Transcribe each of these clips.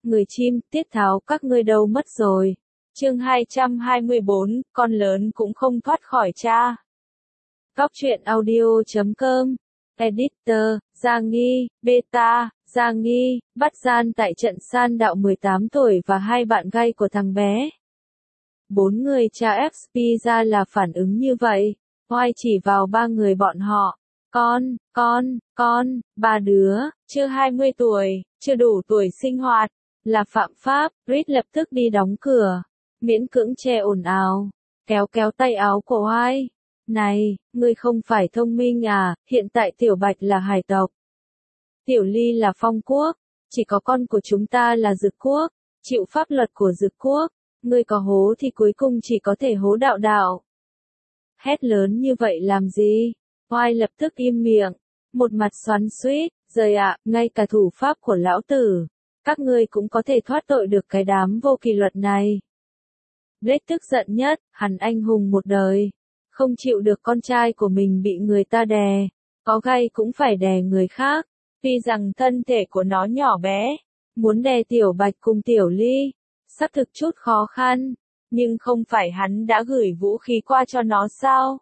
người chim, tiết tháo các ngươi đâu mất rồi. Chương 224, con lớn cũng không thoát khỏi cha. Góc truyện audio.com. Editor, Giang Nghi, Beta, Giang Nghi, bắt gian tại trận San Đạo 18 tuổi và hai bạn gay của thằng bé. 4 người cha XP ra là phản ứng như vậy, oai chỉ vào 3 người bọn họ. Con, 3 đứa, chưa 20 tuổi, chưa đủ tuổi sinh hoạt, là phạm pháp. Reed lập tức đi đóng cửa, miễn cưỡng che ồn ào, kéo tay áo của oai. Này, ngươi không phải thông minh à, hiện tại Tiểu Bạch là hải tộc. Tiểu Ly là phong quốc, chỉ có con của chúng ta là dực quốc, chịu pháp luật của dực quốc, ngươi có hố thì cuối cùng chỉ có thể hố đạo đạo. Hét lớn như vậy làm gì? Oai lập tức im miệng, một mặt xoắn xuýt, rời ạ, ngay cả thủ pháp của lão tử, các ngươi cũng có thể thoát tội được cái đám vô kỷ luật này. Blake tức giận nhất, hắn anh hùng một đời, không chịu được con trai của mình bị người ta đè, có gay cũng phải đè người khác, tuy rằng thân thể của nó nhỏ bé, muốn đè Tiểu Bạch cùng Tiểu Ly, xác thực chút khó khăn, nhưng không phải hắn đã gửi vũ khí qua cho nó sao?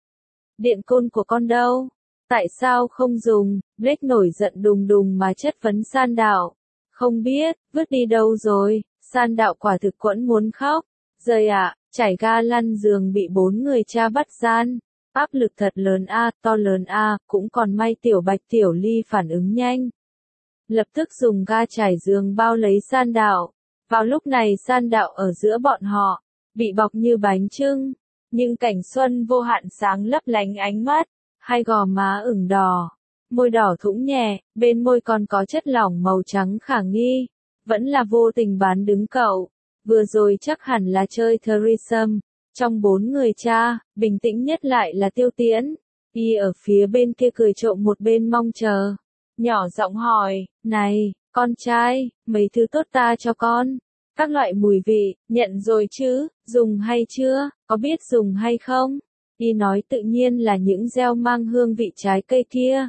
Điện côn của con đâu? Tại sao không dùng? Blake nổi giận đùng đùng mà chất vấn San Đạo. Không biết, vứt đi đâu rồi? San Đạo quả thực quẫn muốn khóc. Rời ạ, chảy ga lăn giường bị 4 người cha bắt gian. Áp lực thật lớn a, to lớn a, cũng còn may Tiểu Bạch Tiểu Ly phản ứng nhanh. Lập tức dùng ga trải giường bao lấy San Đạo. Vào lúc này San Đạo ở giữa bọn họ, bị bọc như bánh chưng, nhưng cảnh xuân vô hạn sáng lấp lánh ánh mắt, hai gò má ửng đỏ, môi đỏ thũng nhẹ, bên môi còn có chất lỏng màu trắng khả nghi, vẫn là vô tình bán đứng cậu, vừa rồi chắc hẳn là chơi threesome, trong 4 người cha, bình tĩnh nhất lại là Tiêu Tiễn, y ở phía bên kia cười trộm một bên mong chờ, nhỏ giọng hỏi, này, con trai, mấy thứ tốt ta cho con. Các loại mùi vị, nhận rồi chứ, dùng hay chưa, có biết dùng hay không? Y nói tự nhiên là những gieo mang hương vị trái cây kia.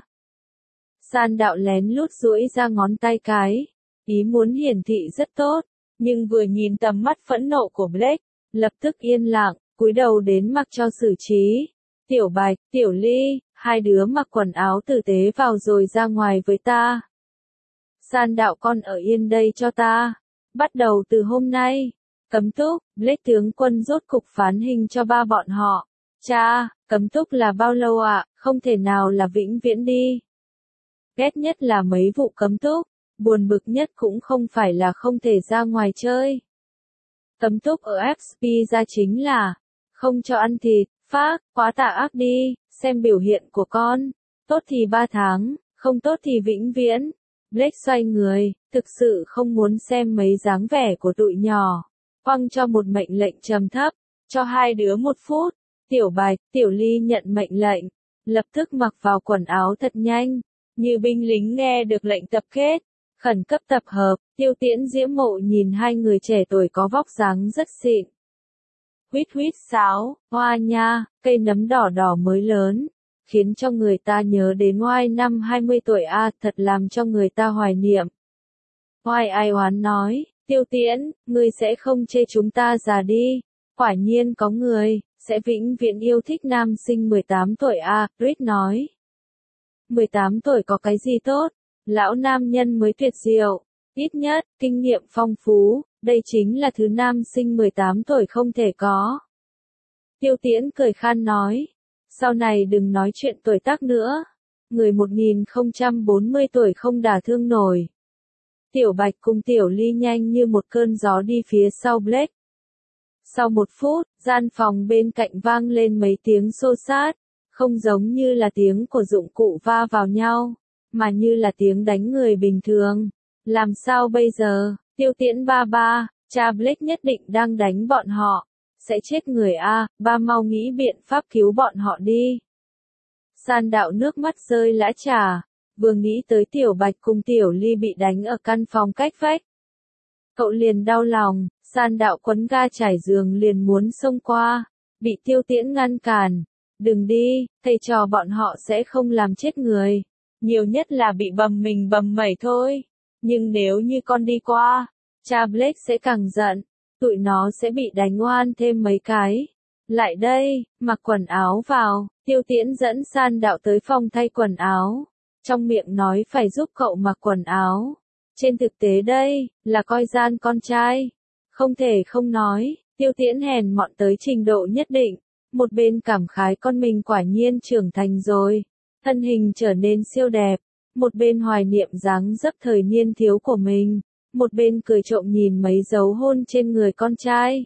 San Đạo lén lút duỗi ra ngón tay cái, ý muốn hiển thị rất tốt, nhưng vừa nhìn tầm mắt phẫn nộ của Blake, lập tức yên lặng, cúi đầu đến mặc cho xử trí. Tiểu Bạch, Tiểu Ly, hai đứa mặc quần áo tử tế vào rồi ra ngoài với ta. San Đạo con ở yên đây cho ta. Bắt đầu từ hôm nay, cấm túc, Blake tướng quân rốt cục phán hình cho 3 bọn họ. Cha, cấm túc là bao lâu ạ? Không thể nào là vĩnh viễn đi. Ghét nhất là mấy vụ cấm túc, buồn bực nhất cũng không phải là không thể ra ngoài chơi. Cấm túc ở XP ra chính là, không cho ăn thịt, phác, quá tà ác đi, xem biểu hiện của con, tốt thì 3 tháng, không tốt thì vĩnh viễn. Blake xoay người, thực sự không muốn xem mấy dáng vẻ của tụi nhỏ. Quăng cho một mệnh lệnh trầm thấp, cho hai đứa 1 phút. Tiểu Bạch, Tiểu Ly nhận mệnh lệnh, lập tức mặc vào quần áo thật nhanh, như binh lính nghe được lệnh tập kết, khẩn cấp tập hợp. Tiêu Tiễn diễm mộ nhìn hai người trẻ tuổi có vóc dáng rất xịn. Huýt huýt sáo, hoa nha, cây nấm đỏ đỏ mới lớn, khiến cho người ta nhớ đến Oai năm 20 tuổi a, thật làm cho người ta hoài niệm. Oai ai oán nói, Tiêu Tiễn, ngươi sẽ không chê chúng ta già đi, quả nhiên có người, sẽ vĩnh viễn yêu thích nam sinh 18 tuổi a, Reed nói. 18 tuổi có cái gì tốt, lão nam nhân mới tuyệt diệu, ít nhất, kinh nghiệm phong phú, đây chính là thứ nam sinh 18 tuổi không thể có. Tiêu Tiễn cười khan nói. Sau này đừng nói chuyện tuổi tác nữa. Người 1040 tuổi không đả thương nổi. Tiểu Bạch cùng Tiểu Ly nhanh như một cơn gió đi phía sau Blake. Sau 1 phút, gian phòng bên cạnh vang lên mấy tiếng xô xát, không giống như là tiếng của dụng cụ va vào nhau, mà như là tiếng đánh người bình thường. Làm sao bây giờ? Tiêu Tiễn ba, cha Blake nhất định đang đánh bọn họ. Sẽ chết người a, ba mau nghĩ biện pháp cứu bọn họ đi. San Đạo nước mắt rơi lã trà, vừa nghĩ tới Tiểu Bạch cùng Tiểu Ly bị đánh ở căn phòng cách vách. Cậu liền đau lòng, San Đạo quấn ga trải giường liền muốn xông qua, bị Tiêu Tiễn ngăn cản. Đừng đi, thầy trò bọn họ sẽ không làm chết người, nhiều nhất là bị bầm mình bầm mẩy thôi. Nhưng nếu như con đi qua, cha Blake sẽ càng giận, tụi nó sẽ bị đánh oan thêm mấy cái. Lại đây, mặc quần áo vào, Tiêu Tiễn dẫn San Đạo tới phòng thay quần áo. Trong miệng nói phải giúp cậu mặc quần áo. Trên thực tế đây, là coi gian con trai. Không thể không nói, Tiêu Tiễn hèn mọn tới trình độ nhất định. Một bên cảm khái con mình quả nhiên trưởng thành rồi. Thân hình trở nên siêu đẹp. Một bên hoài niệm dáng dấp thời niên thiếu của mình. Một bên cười trộm nhìn mấy dấu hôn trên người con trai.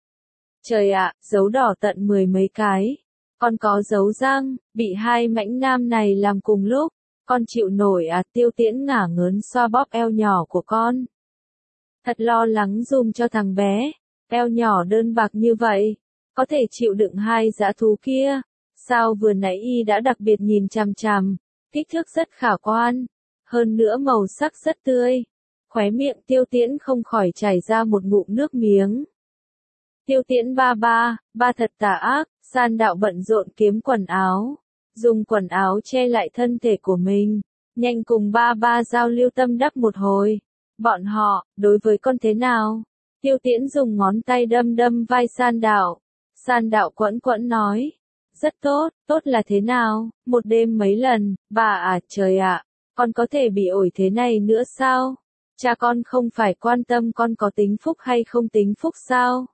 Trời ạ, dấu đỏ tận 10 mấy cái. Con có dấu răng, bị hai mãnh nam này làm cùng lúc. Con chịu nổi à? Tiêu Tiễn ngả ngớn xoa bóp eo nhỏ của con. Thật lo lắng dùm cho thằng bé. Eo nhỏ đơn bạc như vậy. Có thể chịu đựng hai dã thú kia. Sao vừa nãy y đã đặc biệt nhìn chằm chằm. Kích thước rất khả quan. Hơn nữa màu sắc rất tươi. Khóe miệng Tiêu Tiễn không khỏi chảy ra một ngụm nước miếng. Tiêu Tiễn ba thật tà ác. San Đạo bận rộn kiếm quần áo. Dùng quần áo che lại thân thể của mình. Nhanh cùng ba giao lưu tâm đắc một hồi. Bọn họ, đối với con thế nào? Tiêu Tiễn dùng ngón tay đâm vai San Đạo. San Đạo quẫn quẫn nói. Rất tốt, tốt là thế nào? Một đêm mấy lần, bà à trời ạ, con có thể bị ổi thế này nữa sao? Cha con không phải quan tâm con có tính phúc hay không tính phúc sao?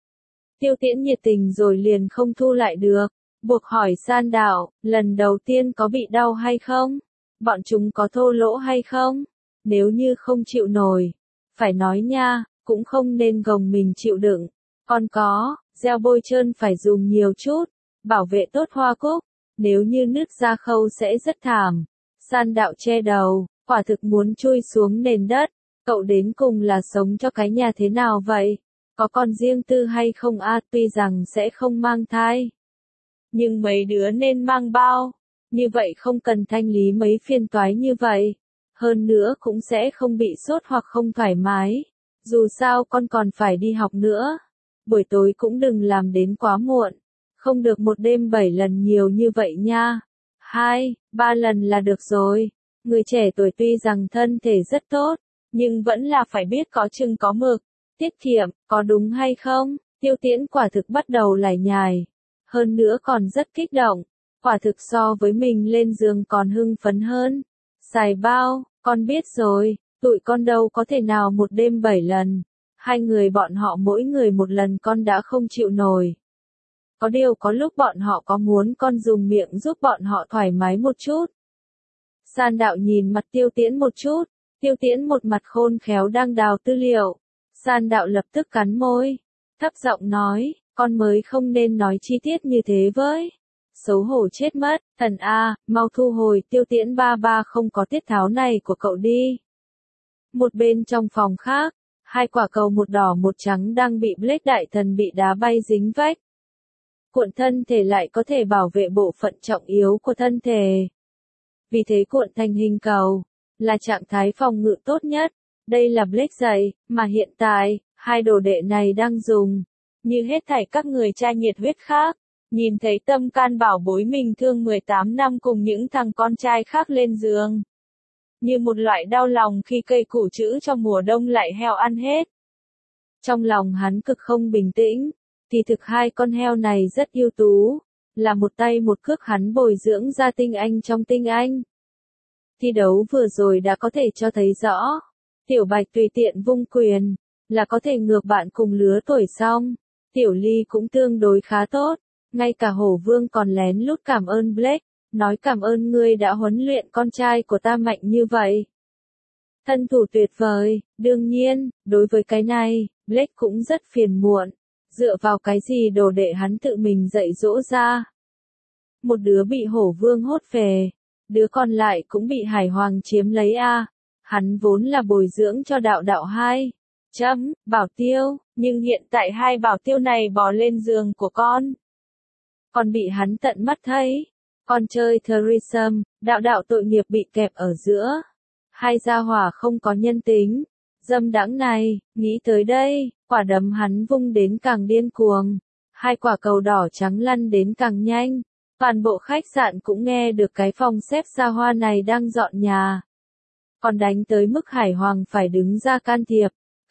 Tiêu Tiễn nhiệt tình rồi liền không thu lại được. Buộc hỏi San Đạo, lần đầu tiên có bị đau hay không? Bọn chúng có thô lỗ hay không? Nếu như không chịu nổi, phải nói nha, cũng không nên gồng mình chịu đựng. Con có, gel bôi trơn phải dùng nhiều chút, bảo vệ tốt hoa cúc, nếu như nứt ra khâu sẽ rất thảm. San Đạo che đầu, quả thực muốn chui xuống nền đất. Cậu đến cùng là sống cho cái nhà thế nào vậy? Có con riêng tư hay không a? Tuy rằng sẽ không mang thai, nhưng mấy đứa nên mang bao. Như vậy không cần thanh lý mấy phiền toái như vậy. Hơn nữa cũng sẽ không bị sốt hoặc không thoải mái. Dù sao con còn phải đi học nữa. Buổi tối cũng đừng làm đến quá muộn. Không được một đêm 7 lần nhiều như vậy nha. 2, 3 lần là được rồi. Người trẻ tuổi tuy rằng thân thể rất tốt, nhưng vẫn là phải biết có chừng có mực. Tiết kiệm, có đúng hay không? Tiêu Tiễn quả thực bắt đầu lải nhải. Hơn nữa còn rất kích động. Quả thực so với mình lên giường còn hưng phấn hơn. Xài bao, con biết rồi, tụi con đâu có thể nào một đêm 7 lần. Hai người bọn họ mỗi người một lần con đã không chịu nổi. Có điều có lúc bọn họ có muốn con dùng miệng giúp bọn họ thoải mái một chút. San Đạo nhìn mặt Tiêu Tiễn một chút. Tiêu Tiễn một mặt khôn khéo đang đào tư liệu. San Đạo lập tức cắn môi. Thấp giọng nói, con mới không nên nói chi tiết như thế với. Xấu hổ chết mất, thần a, mau thu hồi Tiêu Tiễn ba không có tiết tháo này của cậu đi. Một bên trong phòng khác, hai quả cầu một đỏ một trắng đang bị Blake đại thần bị đá bay dính vách. Cuộn thân thể lại có thể bảo vệ bộ phận trọng yếu của thân thể. Vì thế cuộn thành hình cầu, là trạng thái phòng ngự tốt nhất. Đây là Blake dạy, mà hiện tại, hai đồ đệ này đang dùng. Như hết thảy các người cha nhiệt huyết khác, nhìn thấy tâm can bảo bối mình thương 18 năm cùng những thằng con trai khác lên giường. Như một loại đau lòng khi cây củ chữ trong mùa đông lại heo ăn hết. Trong lòng hắn cực không bình tĩnh, thì thực hai con heo này rất ưu tú, là một tay một cước hắn bồi dưỡng ra tinh anh trong tinh anh. Thi đấu vừa rồi đã có thể cho thấy rõ, Tiểu Bạch tùy tiện vung quyền, là có thể ngược bạn cùng lứa tuổi xong. Tiểu Ly cũng tương đối khá tốt, ngay cả Hổ Vương còn lén lút cảm ơn Blake, nói cảm ơn ngươi đã huấn luyện con trai của ta mạnh như vậy. Thân thủ tuyệt vời, đương nhiên, đối với cái này, Blake cũng rất phiền muộn, dựa vào cái gì đồ đệ hắn tự mình dạy dỗ ra. Một đứa bị Hổ Vương hốt về, đứa còn lại cũng bị Hải Hoàng chiếm lấy a. Hắn vốn là bồi dưỡng cho đạo hai. Bảo tiêu, nhưng hiện tại hai bảo tiêu này bò lên giường của con. Còn bị hắn tận mắt thấy. Con chơi threesome, đạo tội nghiệp bị kẹp ở giữa. Hai gia hỏa không có nhân tính. Dâm đãng này, nghĩ tới đây, quả đấm hắn vung đến càng điên cuồng. Hai quả cầu đỏ trắng lăn đến càng nhanh. Toàn bộ khách sạn cũng nghe được cái phòng xếp xa hoa này đang dọn nhà. Còn đánh tới mức Hải Hoàng phải đứng ra can thiệp.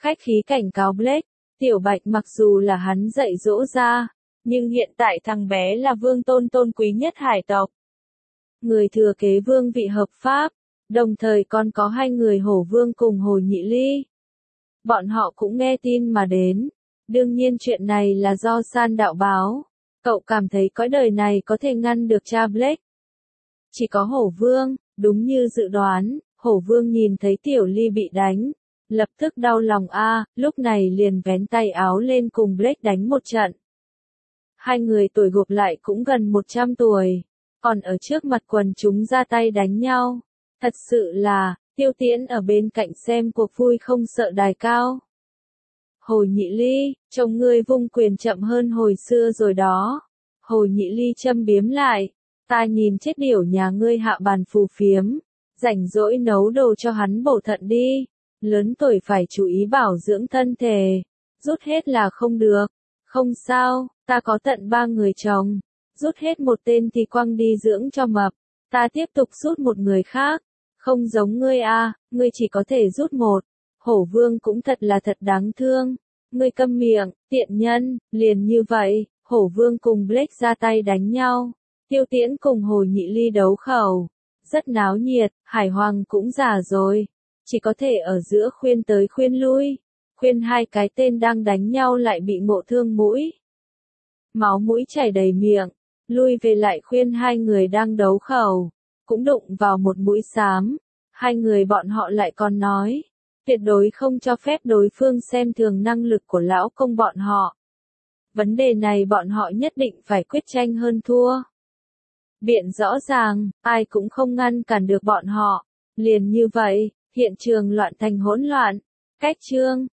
khách khí cảnh cáo Blake, Tiểu Bạch mặc dù là hắn dạy dỗ ra, nhưng hiện tại thằng bé là vương tôn tôn quý nhất hải tộc. Người thừa kế vương vị hợp pháp, đồng thời còn có 2 người hổ vương cùng Hồ Nhị Ly. Bọn họ cũng nghe tin mà đến. Đương nhiên chuyện này là do San đạo báo. Cậu cảm thấy cõi đời này có thể ngăn được cha Blake. Chỉ có hổ vương, đúng như dự đoán, hổ vương nhìn thấy Tiểu Ly bị đánh. Lập tức đau lòng lúc này liền vén tay áo lên cùng Blake đánh một trận. 2 người tuổi gộp lại cũng gần 100 tuổi. Còn ở trước mặt quần chúng ra tay đánh nhau. Thật sự là, Tiêu Tiễn ở bên cạnh xem cuộc vui không sợ đài cao. Hồ Nhị Ly, chồng ngươi vung quyền chậm hơn hồi xưa rồi đó. Hồ Nhị Ly châm biếm lại. Ta nhìn chết điểu nhà ngươi hạ bàn phù phiếm. Rảnh rỗi nấu đồ cho hắn bổ thận đi. Lớn tuổi phải chú ý bảo dưỡng thân thể. Rút hết là không được. Không sao, ta có tận 3 người chồng. Rút hết một tên thì quăng đi dưỡng cho mập. Ta tiếp tục rút một người khác. Không giống ngươi ngươi chỉ có thể rút một. Hổ vương cũng thật là thật đáng thương. Ngươi câm miệng, tiện nhân, liền như vậy, hổ vương cùng Blake ra tay đánh nhau. Tiêu Tiễn cùng Hồ Nhị Ly đấu khẩu. Rất náo nhiệt, Hải Hoàng cũng già rồi. Chỉ có thể ở giữa khuyên tới khuyên lui. Khuyên 2 cái tên đang đánh nhau lại bị ngộ thương mũi. Máu mũi chảy đầy miệng. Lui về lại khuyên 2 người đang đấu khẩu. Cũng đụng vào một mũi xám. 2 người bọn họ lại còn nói. Tuyệt đối không cho phép đối phương xem thường năng lực của lão công bọn họ. Vấn đề này bọn họ nhất định phải quyết tranh hơn thua. Biện rõ ràng, ai cũng không ngăn cản được bọn họ. Liền như vậy, hiện trường loạn thành hỗn loạn. Cách chương